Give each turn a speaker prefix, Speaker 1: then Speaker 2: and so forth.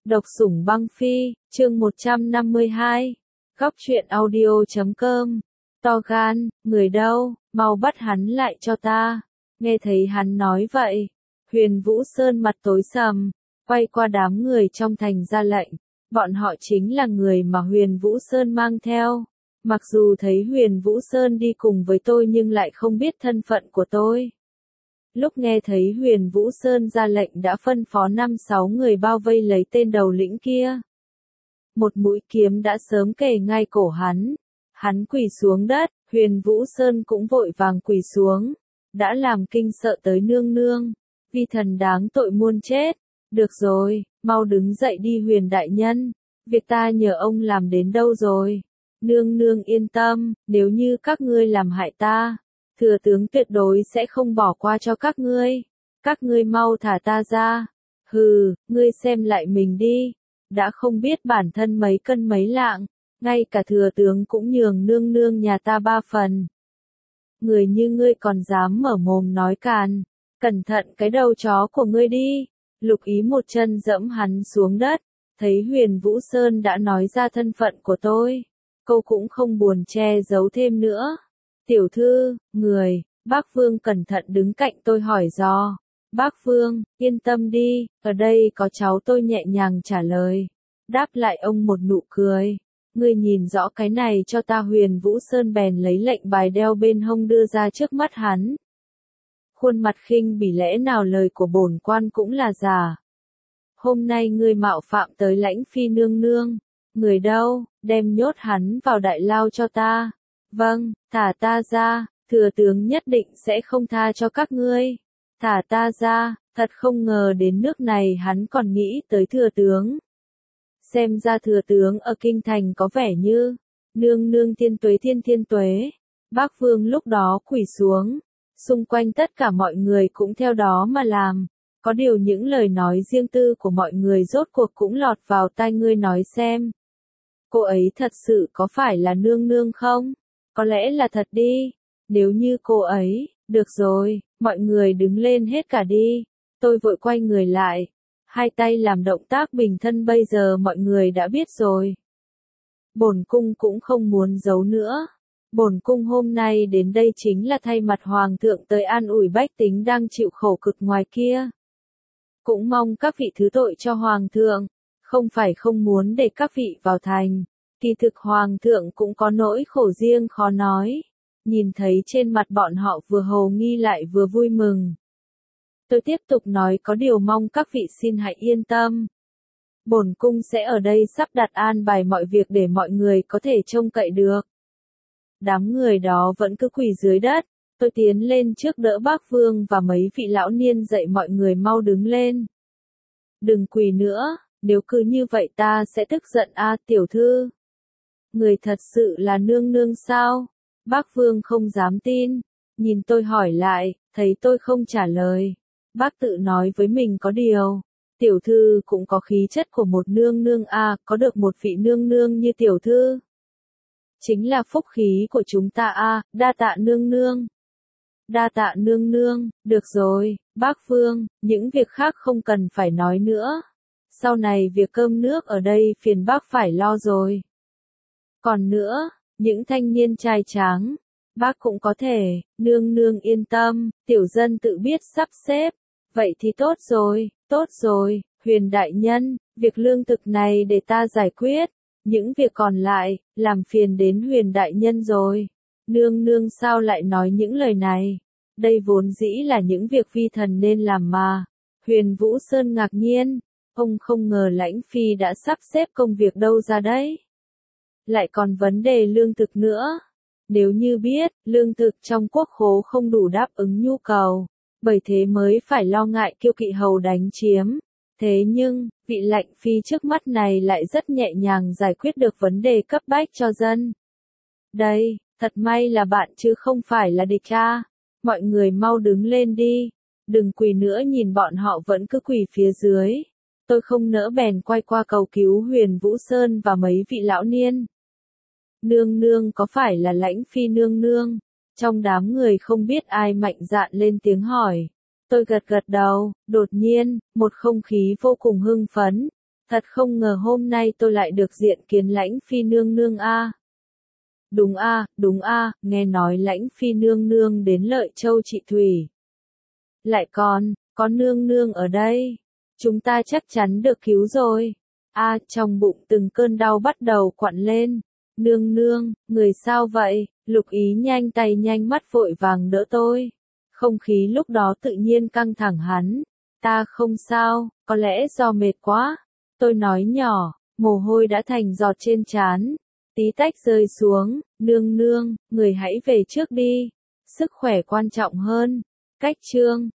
Speaker 1: Độc sủng băng phi, chương 152. Góc truyện audio.com. To gan, người đâu, mau bắt hắn lại cho ta. Nghe thấy hắn nói vậy, Huyền Vũ Sơn mặt tối sầm, quay qua đám người trong thành ra lệnh. Bọn họ chính là người mà Huyền Vũ Sơn mang theo. Mặc dù thấy Huyền Vũ Sơn đi cùng với tôi nhưng lại không biết thân phận của tôi. Lúc nghe thấy Huyền Vũ Sơn ra lệnh đã phân phó 5-6 người bao vây lấy tên đầu lĩnh kia. Một mũi kiếm đã sớm kề ngay cổ hắn. Hắn quỳ xuống đất, Huyền Vũ Sơn cũng vội vàng quỳ xuống. Đã làm kinh sợ tới nương nương. Vi thần đáng tội muôn chết. Được rồi, mau đứng dậy đi Huyền đại nhân. Việc ta nhờ ông làm đến đâu rồi? Nương nương yên tâm, nếu như các ngươi làm hại ta, thừa tướng tuyệt đối sẽ không bỏ qua cho các ngươi. Các ngươi mau thả ta ra. Hừ, ngươi xem lại mình đi. Đã không biết bản thân mấy cân mấy lạng, ngay cả thừa tướng cũng nhường nương nương nhà ta 3 phần. Người như ngươi còn dám mở mồm nói càn. Cẩn thận cái đầu chó của ngươi đi. Lục Ý một chân dẫm hắn xuống đất. Thấy Huyền Vũ Sơn đã nói ra thân phận của tôi, cô cũng không buồn che giấu thêm nữa. Tiểu thư, người, bác Vương cẩn thận đứng cạnh tôi hỏi dò. Bác Vương, yên tâm đi, ở đây có cháu tôi nhẹ nhàng trả lời. Đáp lại ông một nụ cười. Ngươi nhìn rõ cái này cho ta. Huyền Vũ Sơn bèn lấy lệnh bài đeo bên hông đưa ra trước mắt hắn. Khuôn mặt khinh bỉ lẽ nào lời của bổn quan cũng là giả. Hôm nay ngươi mạo phạm tới lãnh phi nương nương. Người đâu, đem nhốt hắn vào đại lao cho ta. Vâng, thả ta ra, thừa tướng nhất định sẽ không tha cho các ngươi. Thả ta ra, thật không ngờ đến nước này hắn còn nghĩ tới thừa tướng. Xem ra thừa tướng ở kinh thành có vẻ như, nương nương thiên tuế thiên tuế. Bác Vương lúc đó quỳ xuống, xung quanh tất cả mọi người cũng theo đó mà làm. Có điều những lời nói riêng tư của mọi người rốt cuộc cũng lọt vào tai ngươi nói xem. Cô ấy thật sự có phải là nương nương không? Có lẽ là thật đi. Nếu như cô ấy, được rồi, mọi người đứng lên hết cả đi. Tôi vội quay người lại. Hai tay làm động tác bình thân bây giờ mọi người đã biết rồi. Bổn cung cũng không muốn giấu nữa. Bổn cung hôm nay đến đây chính là thay mặt hoàng thượng tới an ủi bách tính đang chịu khổ cực ngoài kia. Cũng mong các vị thứ tội cho hoàng thượng. Không phải không muốn để các vị vào thành. Kỳ thực hoàng thượng cũng có nỗi khổ riêng khó nói. Nhìn thấy trên mặt bọn họ vừa hồ nghi lại vừa vui mừng. Tôi tiếp tục nói có điều mong các vị xin hãy yên tâm. Bổn cung sẽ ở đây sắp đặt an bài mọi việc để mọi người có thể trông cậy được. Đám người đó vẫn cứ quỳ dưới đất. Tôi tiến lên trước đỡ bác Vương và mấy vị lão niên dậy mọi người mau đứng lên. Đừng quỳ nữa, nếu cứ như vậy ta sẽ tức giận tiểu thư. Người thật sự là nương nương sao? Bác Vương không dám tin. Nhìn tôi hỏi lại, thấy tôi không trả lời. Bác tự nói với mình có điều. Tiểu thư cũng có khí chất của một nương nương có được một vị nương nương như tiểu thư. Chính là phúc khí của chúng ta đa tạ nương nương. Đa tạ nương nương, được rồi, bác Vương, những việc khác không cần phải nói nữa. Sau này việc cơm nước ở đây phiền bác phải lo rồi. Còn nữa, những thanh niên trai tráng, bác cũng có thể, nương nương yên tâm, tiểu dân tự biết sắp xếp. Vậy thì tốt rồi, Huyền đại nhân, việc lương thực này để ta giải quyết. Những việc còn lại, làm phiền đến Huyền đại nhân rồi. Nương nương sao lại nói những lời này? Đây vốn dĩ là những việc vi thần nên làm mà. Huyền Vũ Sơn ngạc nhiên, ông không ngờ lãnh phi đã sắp xếp công việc đâu ra đấy. Lại còn vấn đề lương thực nữa. Nếu như biết, lương thực trong quốc khố không đủ đáp ứng nhu cầu, bởi thế mới phải lo ngại kiêu kỵ hầu đánh chiếm. Thế nhưng, vị lãnh phi trước mắt này lại rất nhẹ nhàng giải quyết được vấn đề cấp bách cho dân. Đây, thật may là bạn chứ không phải là địch Mọi người mau đứng lên đi. Đừng quỳ nữa, nhìn bọn họ vẫn cứ quỳ phía dưới. Tôi không nỡ bèn quay qua cầu cứu Huyền Vũ Sơn và mấy vị lão niên. Nương nương có phải là lãnh phi nương nương? Trong đám người không biết ai mạnh dạn lên tiếng hỏi. Tôi gật gật đầu, đột nhiên, một không khí vô cùng hưng phấn. Thật không ngờ hôm nay tôi lại được diện kiến Lãnh Phi nương nương a. Đúng a, nghe nói Lãnh Phi nương nương đến Lợi Châu trị thủy. Lại có nương nương ở đây. Chúng ta chắc chắn được cứu rồi. Trong bụng từng cơn đau bắt đầu quặn lên. Nương nương, người sao vậy? Lục Ý nhanh tay nhanh mắt vội vàng đỡ tôi. Không khí lúc đó tự nhiên căng thẳng hắn. Ta không sao, có lẽ do mệt quá. Tôi nói nhỏ, mồ hôi đã thành giọt trên trán. Tí tách rơi xuống, nương nương, người hãy về trước đi. Sức khỏe quan trọng hơn. Cách chương